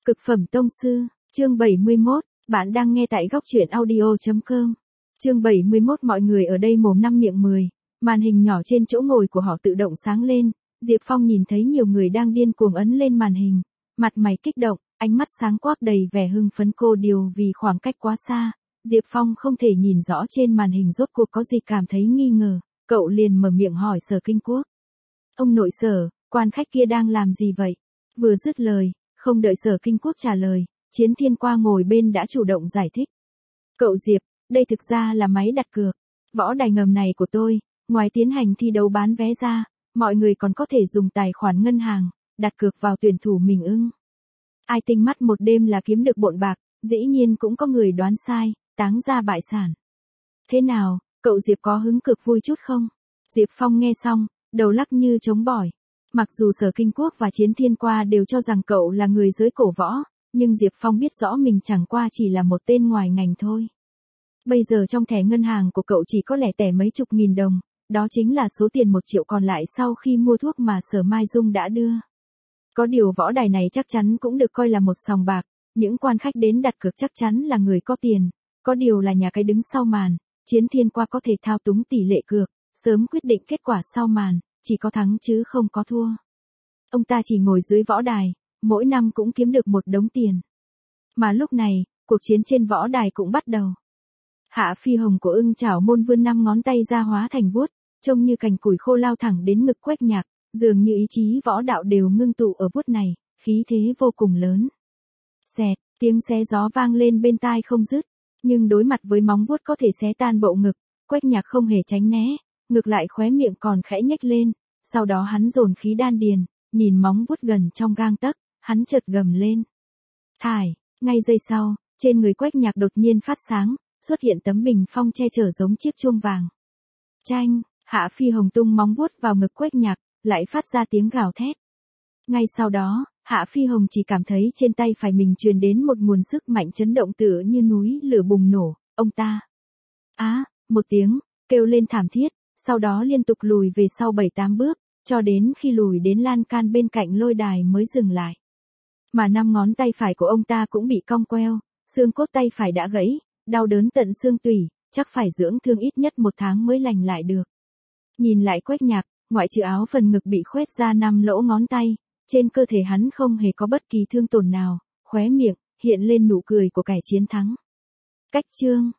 Cực phẩm tông sư, chương 71, bạn đang nghe tại góc truyện audio.com. Chương 71 mọi người ở đây mồm năm miệng 10, màn hình nhỏ trên chỗ ngồi của họ tự động sáng lên, Diệp Phong nhìn thấy nhiều người đang điên cuồng ấn lên màn hình, mặt mày kích động, ánh mắt sáng quắc đầy vẻ hưng phấn cô điều vì khoảng cách quá xa, Diệp Phong không thể nhìn rõ trên màn hình rốt cuộc có gì cảm thấy nghi ngờ, cậu liền mở miệng hỏi Sở Kinh Quốc. Ông nội Sở, quan khách kia đang làm gì vậy? Vừa dứt lời, không đợi Sở Kinh Quốc trả lời, Chiến Thiên qua ngồi bên đã chủ động giải thích. Cậu Diệp, đây thực ra là máy đặt cược. Võ đài ngầm này của tôi, ngoài tiến hành thi đấu bán vé ra, mọi người còn có thể dùng tài khoản ngân hàng, đặt cược vào tuyển thủ mình ưng. Ai tinh mắt một đêm là kiếm được bộn bạc, dĩ nhiên cũng có người đoán sai, táng ra bại sản. Thế nào, cậu Diệp có hứng cực vui chút không? Diệp Phong nghe xong, đầu lắc như trống bỏi. Mặc dù Sở Kinh Quốc và Chiến Thiên qua đều cho rằng cậu là người giới cổ võ, nhưng Diệp Phong biết rõ mình chẳng qua chỉ là một tên ngoài ngành thôi. Bây giờ trong thẻ ngân hàng của cậu chỉ có lẻ tẻ mấy chục nghìn đồng, đó chính là số tiền 1 triệu còn lại sau khi mua thuốc mà Sở Mai Dung đã đưa. Có điều võ đài này chắc chắn cũng được coi là một sòng bạc, những quan khách đến đặt cược chắc chắn là người có tiền, có điều là nhà cái đứng sau màn, Chiến Thiên qua có thể thao túng tỷ lệ cược, sớm quyết định kết quả sau màn, chỉ có thắng chứ không có thua. Ông ta chỉ ngồi dưới võ đài, mỗi năm cũng kiếm được một đống tiền. Mà lúc này, cuộc chiến trên võ đài cũng bắt đầu. Hạ Phi Hồng của Ưng Chảo Môn vươn 5 ngón tay ra hóa thành vuốt, trông như cành củi khô lao thẳng đến ngực Quách Nhạc, dường như ý chí võ đạo đều ngưng tụ ở vuốt này, khí thế vô cùng lớn. Xẹt, tiếng xé gió vang lên bên tai không dứt, nhưng đối mặt với móng vuốt có thể xé tan bộ ngực, Quách Nhạc không hề tránh né, ngược lại khóe miệng còn khẽ nhếch lên, sau đó hắn dồn khí đan điền, nhìn móng vuốt gần trong gang tấc, hắn chợt gầm lên. Thải, ngay giây sau, trên người Quách Nhạc đột nhiên phát sáng, xuất hiện tấm bình phong che chở giống chiếc chuông vàng. Chanh, Hạ Phi Hồng tung móng vuốt vào ngực Quách Nhạc, lại phát ra tiếng gào thét. Ngay sau đó, Hạ Phi Hồng chỉ cảm thấy trên tay phải mình truyền đến một nguồn sức mạnh chấn động tựa như núi lửa bùng nổ, ông ta. Một tiếng, kêu lên thảm thiết, sau đó liên tục lùi về sau 7-8 bước, cho đến khi lùi đến lan can bên cạnh lôi đài mới dừng lại. Mà 5 ngón tay phải của ông ta cũng bị cong queo, xương cốt tay phải đã gãy, đau đớn tận xương tủy, chắc phải dưỡng thương ít nhất 1 tháng mới lành lại được. Nhìn lại Quách Nhạc, ngoại trừ áo phần ngực bị khoét ra 5 lỗ ngón tay, trên cơ thể hắn không hề có bất kỳ thương tổn nào, khóe miệng hiện lên nụ cười của kẻ chiến thắng. Cách chương